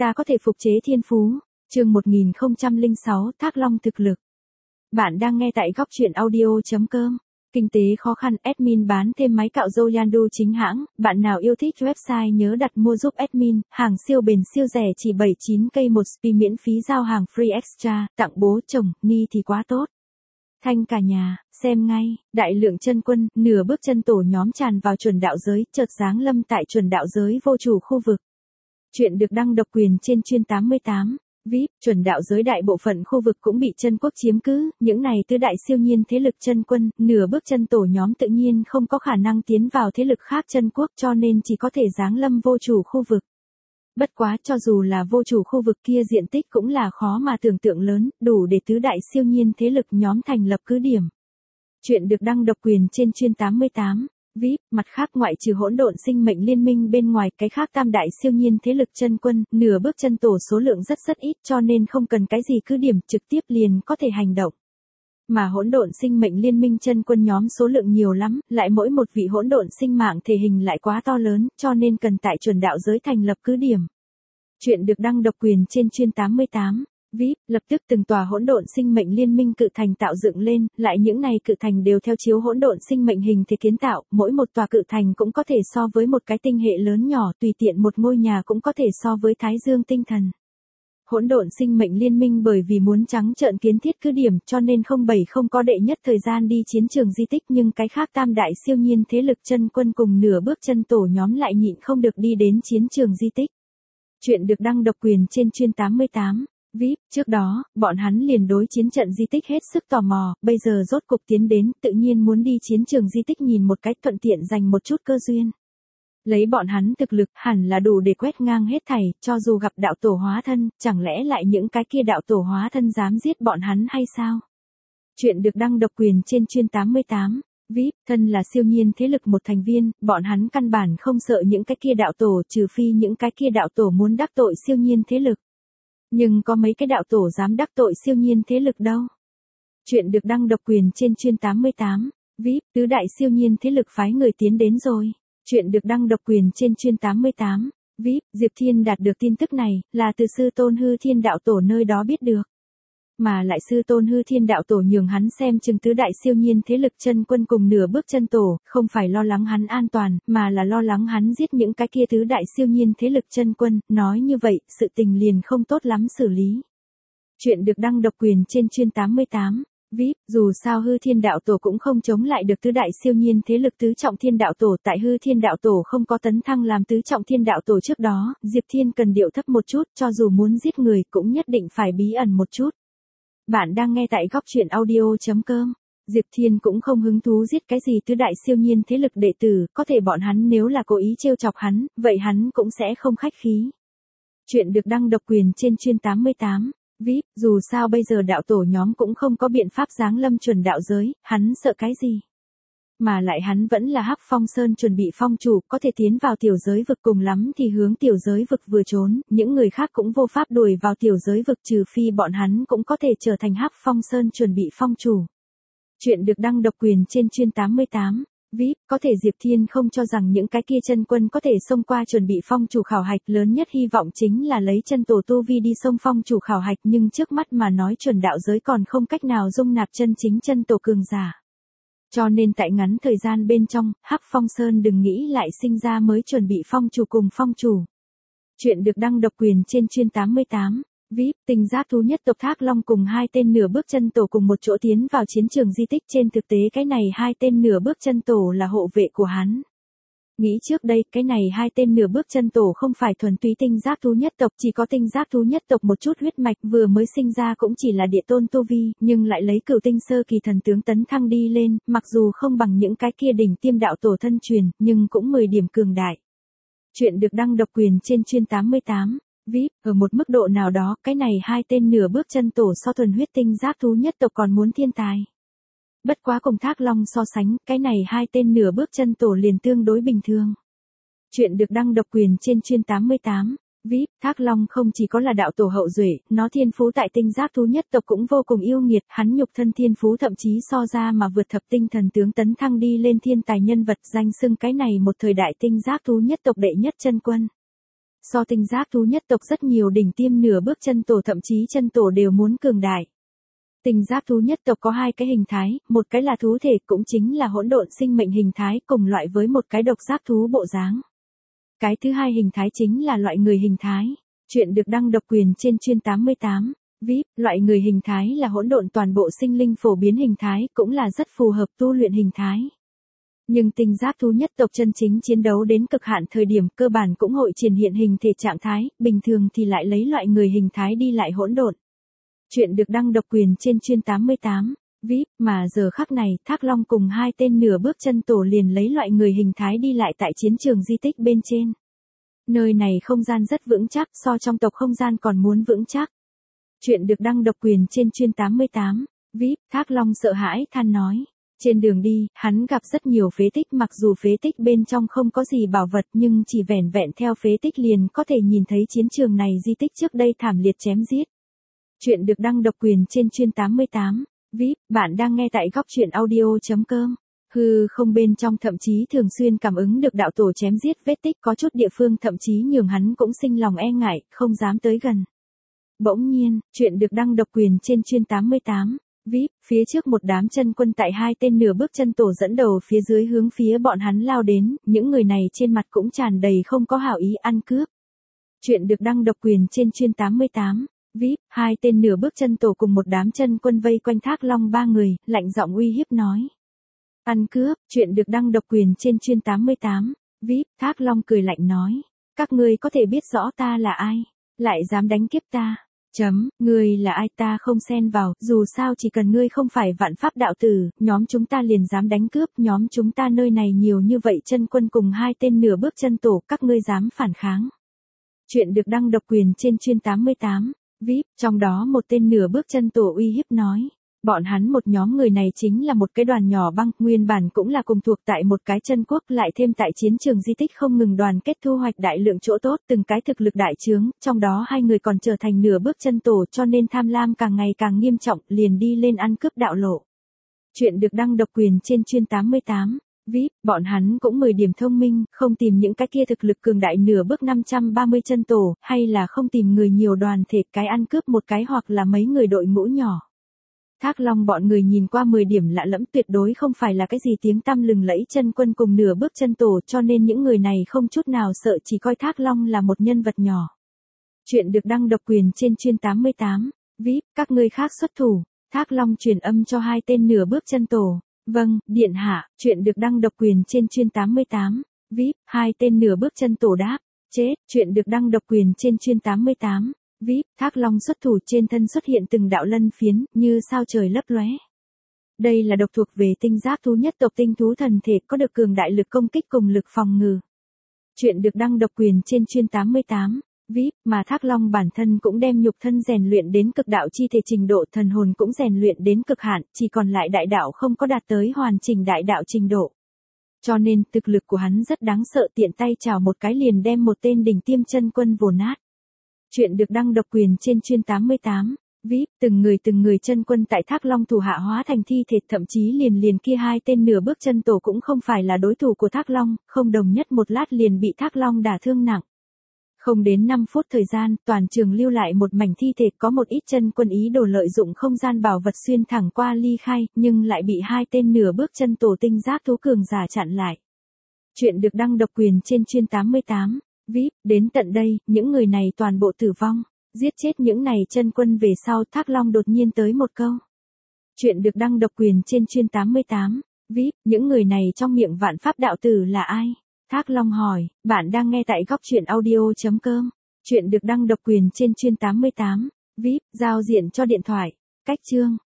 Ta có thể phục chế thiên phú. Chương 1006 Thác Long thực lực. Bạn đang nghe tại góc truyện audio.com. Kinh tế khó khăn, admin bán thêm máy cạo râu Yandu chính hãng. Bạn nào yêu thích website nhớ đặt mua giúp admin. Hàng siêu bền siêu rẻ chỉ 79k một spi, miễn phí giao hàng free extra. Tặng bố chồng, ni thì quá tốt. Thanh cả nhà, xem ngay. Đại lượng chân quân, nửa bước chân tổ nhóm tràn vào chuẩn đạo giới, chợt giáng lâm tại chuẩn đạo giới vô chủ khu vực. Chuyện được đăng độc quyền trên chuyên 88. VIP, chuẩn đạo giới đại bộ phận khu vực cũng bị chân quốc chiếm cứ, những này tứ đại siêu nhiên thế lực chân quân, nửa bước chân tổ nhóm tự nhiên không có khả năng tiến vào thế lực khác chân quốc, cho nên chỉ có thể giáng lâm vô chủ khu vực. Bất quá, cho dù là vô chủ khu vực kia diện tích cũng là khó mà tưởng tượng lớn, đủ để tứ đại siêu nhiên thế lực nhóm thành lập cứ điểm. Chuyện được đăng độc quyền trên chuyên 88. VIP, mặt khác ngoại trừ hỗn độn sinh mệnh liên minh bên ngoài, cái khác tam đại siêu nhiên thế lực chân quân, nửa bước chân tổ số lượng rất ít, cho nên không cần cái gì cứ điểm, trực tiếp liền có thể hành động. Mà hỗn độn sinh mệnh liên minh chân quân nhóm số lượng nhiều lắm, lại mỗi một vị hỗn độn sinh mạng thể hình lại quá to lớn, cho nên cần tại chuẩn đạo giới thành lập cứ điểm. Chuyện được đăng độc quyền trên chuyên 88. VIP, lập tức từng tòa hỗn độn sinh mệnh liên minh cự thành tạo dựng lên, lại những này cự thành đều theo chiếu hỗn độn sinh mệnh hình thế kiến tạo, mỗi một tòa cự thành cũng có thể so với một cái tinh hệ lớn nhỏ, tùy tiện một ngôi nhà cũng có thể so với Thái Dương tinh thần. Hỗn độn sinh mệnh liên minh bởi vì muốn trắng trợn kiến thiết cứ điểm, cho nên không có đệ nhất thời gian đi chiến trường di tích, nhưng cái khác tam đại siêu nhiên thế lực chân quân cùng nửa bước chân tổ nhóm lại nhịn không được đi đến chiến trường di tích. Chuyện được đăng độc quyền trên chuyên 88. VIP, trước đó, bọn hắn liền đối chiến trận di tích hết sức tò mò, bây giờ rốt cục tiến đến, tự nhiên muốn đi chiến trường di tích nhìn một cách thuận tiện giành một chút cơ duyên. Lấy bọn hắn thực lực, hẳn là đủ để quét ngang hết thảy, cho dù gặp đạo tổ hóa thân, chẳng lẽ lại những cái kia đạo tổ hóa thân dám giết bọn hắn hay sao? Chuyện được đăng độc quyền trên chuyên 88. VIP, thân là siêu nhiên thế lực một thành viên, bọn hắn căn bản không sợ những cái kia đạo tổ, trừ phi những cái kia đạo tổ muốn đắc tội siêu nhiên thế lực. Nhưng có mấy cái đạo tổ dám đắc tội siêu nhiên thế lực đâu. Chuyện được đăng độc quyền trên chuyên 88. VIP, tứ đại siêu nhiên thế lực phái người tiến đến rồi. Chuyện được đăng độc quyền trên chuyên 88. VIP, Diệp Thiên đạt được tin tức này, là từ sư Tôn Hư Thiên đạo tổ nơi đó biết được. Mà lại sư Tôn Hư Thiên đạo tổ nhường hắn xem chừng tứ đại siêu nhiên thế lực chân quân cùng nửa bước chân tổ, không phải lo lắng hắn an toàn, mà là lo lắng hắn giết những cái kia tứ đại siêu nhiên thế lực chân quân, nói như vậy, sự tình liền không tốt lắm xử lý. Chuyện được đăng độc quyền trên chuyên 88. VIP, dù sao Hư Thiên đạo tổ cũng không chống lại được tứ đại siêu nhiên thế lực tứ trọng thiên đạo tổ, tại Hư Thiên đạo tổ không có tấn thăng làm tứ trọng thiên đạo tổ trước đó, Diệp Thiên cần điệu thấp một chút, cho dù muốn giết người cũng nhất định phải bí ẩn một chút. Bạn đang nghe tại góc truyện audio.com. Diệp Thiên cũng không hứng thú giết cái gì tứ đại siêu nhiên thế lực đệ tử, có thể bọn hắn nếu là cố ý trêu chọc hắn, vậy hắn cũng sẽ không khách khí. Chuyện được đăng độc quyền trên chuyên 88. VIP, dù sao bây giờ đạo tổ nhóm cũng không có biện pháp giáng lâm chuẩn đạo giới, hắn sợ cái gì? Mà lại hắn vẫn là Hắc Phong Sơn chuẩn bị phong chủ, có thể tiến vào tiểu giới vực, cùng lắm thì hướng tiểu giới vực vừa trốn, những người khác cũng vô pháp đuổi vào tiểu giới vực, trừ phi bọn hắn cũng có thể trở thành Hắc Phong Sơn chuẩn bị phong chủ. Chuyện được đăng độc quyền trên chuyên 88. VIP, có thể Diệp Thiên không cho rằng những cái kia chân quân có thể xông qua chuẩn bị phong chủ khảo hạch, lớn nhất hy vọng chính là lấy chân tổ tu vi đi xông phong chủ khảo hạch, nhưng trước mắt mà nói chuẩn đạo giới còn không cách nào dung nạp chân chính chân tổ cường giả. Cho nên tại ngắn thời gian bên trong, Hắc Phong Sơn đừng nghĩ lại sinh ra mới chuẩn bị phong chủ cùng phong chủ. Chuyện được đăng độc quyền trên chuyên 88. VIP, tinh giác thú nhất tộc Thác Long cùng hai tên nửa bước chân tổ cùng một chỗ tiến vào chiến trường di tích, trên thực tế cái này hai tên nửa bước chân tổ là hộ vệ của hắn. Nghĩ trước đây, cái này hai tên nửa bước chân tổ không phải thuần túy tinh giác thú nhất tộc, chỉ có tinh giác thú nhất tộc một chút huyết mạch, vừa mới sinh ra cũng chỉ là địa tôn tu vi, nhưng lại lấy cửu tinh sơ kỳ thần tướng tấn thăng đi lên, mặc dù không bằng những cái kia đỉnh tiêm đạo tổ thân truyền, nhưng cũng 10 điểm cường đại. Chuyện được đăng độc quyền trên chuyên 88. VIP, ở một mức độ nào đó, cái này hai tên nửa bước chân tổ so thuần huyết tinh giác thú nhất tộc còn muốn thiên tài. Bất quá cùng Thác Long so sánh, cái này hai tên nửa bước chân tổ liền tương đối bình thường. Chuyện được đăng độc quyền trên chuyên 88. VIP, Thác Long không chỉ có là đạo tổ hậu duệ, nó thiên phú tại tinh giác thú nhất tộc cũng vô cùng yêu nghiệt, hắn nhục thân thiên phú thậm chí so ra mà vượt thập tinh thần tướng tấn thăng đi lên thiên tài nhân vật, danh xưng cái này một thời đại tinh giác thú nhất tộc đệ nhất chân quân. So tinh giác thú nhất tộc rất nhiều đỉnh tiêm nửa bước chân tổ, thậm chí chân tổ đều muốn cường đại. Tinh giác thú nhất tộc có hai cái hình thái, một cái là thú thể cũng chính là hỗn độn sinh mệnh hình thái cùng loại với một cái độc giác thú bộ dáng. Cái thứ hai hình thái chính là loại người hình thái. Chuyện được đăng độc quyền trên chuyên 88. VIP, loại người hình thái là hỗn độn toàn bộ sinh linh phổ biến hình thái, cũng là rất phù hợp tu luyện hình thái. Nhưng tinh giác thú nhất tộc chân chính chiến đấu đến cực hạn thời điểm cơ bản cũng hội triển hiện hình thể trạng thái, bình thường thì lại lấy loại người hình thái đi lại hỗn độn. Chuyện được đăng độc quyền trên chuyên 88. VIP, mà giờ khắc này, Thác Long cùng hai tên nửa bước chân tổ liền lấy loại người hình thái đi lại tại chiến trường di tích bên trên. Nơi này không gian rất vững chắc, so trong tộc không gian còn muốn vững chắc. Chuyện được đăng độc quyền trên chuyên 88. VIP, Thác Long sợ hãi than nói. Trên đường đi, hắn gặp rất nhiều phế tích, mặc dù phế tích bên trong không có gì bảo vật nhưng chỉ vẻn vẹn theo phế tích liền có thể nhìn thấy chiến trường này di tích trước đây thảm liệt chém giết. Chuyện được đăng độc quyền trên chuyên 88. VIP, bạn đang nghe tại góc truyện audio.com. Hư không bên trong thậm chí thường xuyên cảm ứng được đạo tổ chém giết vết tích, có chút địa phương thậm chí nhường hắn cũng sinh lòng e ngại, không dám tới gần. Bỗng nhiên, chuyện được đăng độc quyền trên chuyên 88. VIP, phía trước một đám chân quân tại hai tên nửa bước chân tổ dẫn đầu phía dưới hướng phía bọn hắn lao đến, những người này trên mặt cũng tràn đầy không có hảo ý ăn cướp. Chuyện được đăng độc quyền trên chuyên 88. VIP, hai tên nửa bước chân tổ cùng một đám chân quân vây quanh Thác Long ba người, lạnh giọng uy hiếp nói. Ăn cướp, chuyện được đăng độc quyền trên chuyên 88. VIP, Thác Long cười lạnh nói. Các ngươi có thể biết rõ ta là ai, lại dám đánh kiếp ta. Ngươi là ai ta không xen vào, dù sao chỉ cần ngươi không phải vạn pháp đạo tử, nhóm chúng ta liền dám đánh cướp, nhóm chúng ta nơi này nhiều như vậy chân quân cùng hai tên nửa bước chân tổ, các ngươi dám phản kháng. Chuyện được đăng độc quyền trên chuyên 88. VIP, trong đó một tên nửa bước chân tổ uy hiếp nói. Bọn hắn một nhóm người này chính là một cái đoàn nhỏ băng, nguyên bản cũng là cùng thuộc tại một cái chân quốc, lại thêm tại chiến trường di tích không ngừng đoàn kết thu hoạch đại lượng chỗ tốt, từng cái thực lực đại trướng, trong đó hai người còn trở thành nửa bước chân tổ, cho nên tham lam càng ngày càng nghiêm trọng, liền đi lên ăn cướp đạo lộ. Chuyện được đăng độc quyền trên chuyên 88. VIP, bọn hắn cũng 10 điểm thông minh, không tìm những cái kia thực lực cường đại nửa bước 530 chân tổ, hay là không tìm người nhiều đoàn thể, cái ăn cướp một cái hoặc là mấy người đội ngũ nhỏ. Thác Long bọn người nhìn qua 10 điểm lạ lẫm, tuyệt đối không phải là cái gì tiếng tăm lừng lẫy chân quân cùng nửa bước chân tổ, cho nên những người này không chút nào sợ, chỉ coi Thác Long là một nhân vật nhỏ. Chuyện được đăng độc quyền trên chuyên 88. VIP, các ngươi khác xuất thủ. Thác Long truyền âm cho hai tên nửa bước chân tổ. Vâng, điện hạ. Chuyện được đăng độc quyền trên chuyên 88. VIP, hai tên nửa bước chân tổ đáp. Chết. Chuyện được đăng độc quyền trên chuyên 88. VIP, Thác Long xuất thủ, trên thân xuất hiện từng đạo lân phiến, như sao trời lấp lóe. Đây là độc thuộc về tinh giác thú nhất tộc tinh thú thần thể, có được cường đại lực công kích cùng lực phòng ngự. Chuyện được đăng độc quyền trên chuyên 88. VIP, mà Thác Long bản thân cũng đem nhục thân rèn luyện đến cực đạo chi thể trình độ, thần hồn cũng rèn luyện đến cực hạn, chỉ còn lại đại đạo không có đạt tới hoàn chỉnh đại đạo trình độ. Cho nên, thực lực của hắn rất đáng sợ, tiện tay chào một cái liền đem một tên đỉnh tiêm chân quân vồ nát. Chuyện được đăng độc quyền trên chuyên 88. VIP, từng người chân quân tại Thác Long thủ hạ hóa thành thi thể, thậm chí liền kia hai tên nửa bước chân tổ cũng không phải là đối thủ của Thác Long, không đồng nhất một lát liền bị Thác Long đả thương nặng. Không đến 5 phút thời gian, toàn trường lưu lại một mảnh thi thể, có một ít chân quân ý đồ lợi dụng không gian bảo vật xuyên thẳng qua ly khai, nhưng lại bị hai tên nửa bước chân tổ tinh giác thú cường giả chặn lại. Chuyện được đăng độc quyền trên chuyên 88. VIP, đến tận đây, những người này toàn bộ tử vong. Giết chết những này chân quân về sau, Thác Long đột nhiên tới một câu. Chuyện được đăng độc quyền trên chuyên 88. VIP, những người này trong miệng vạn pháp đạo tử là ai? Thác Long hỏi, bạn đang nghe tại góc truyện audio.com. Chuyện được đăng độc quyền trên chuyên 88. VIP, giao diện cho điện thoại. Cách chương.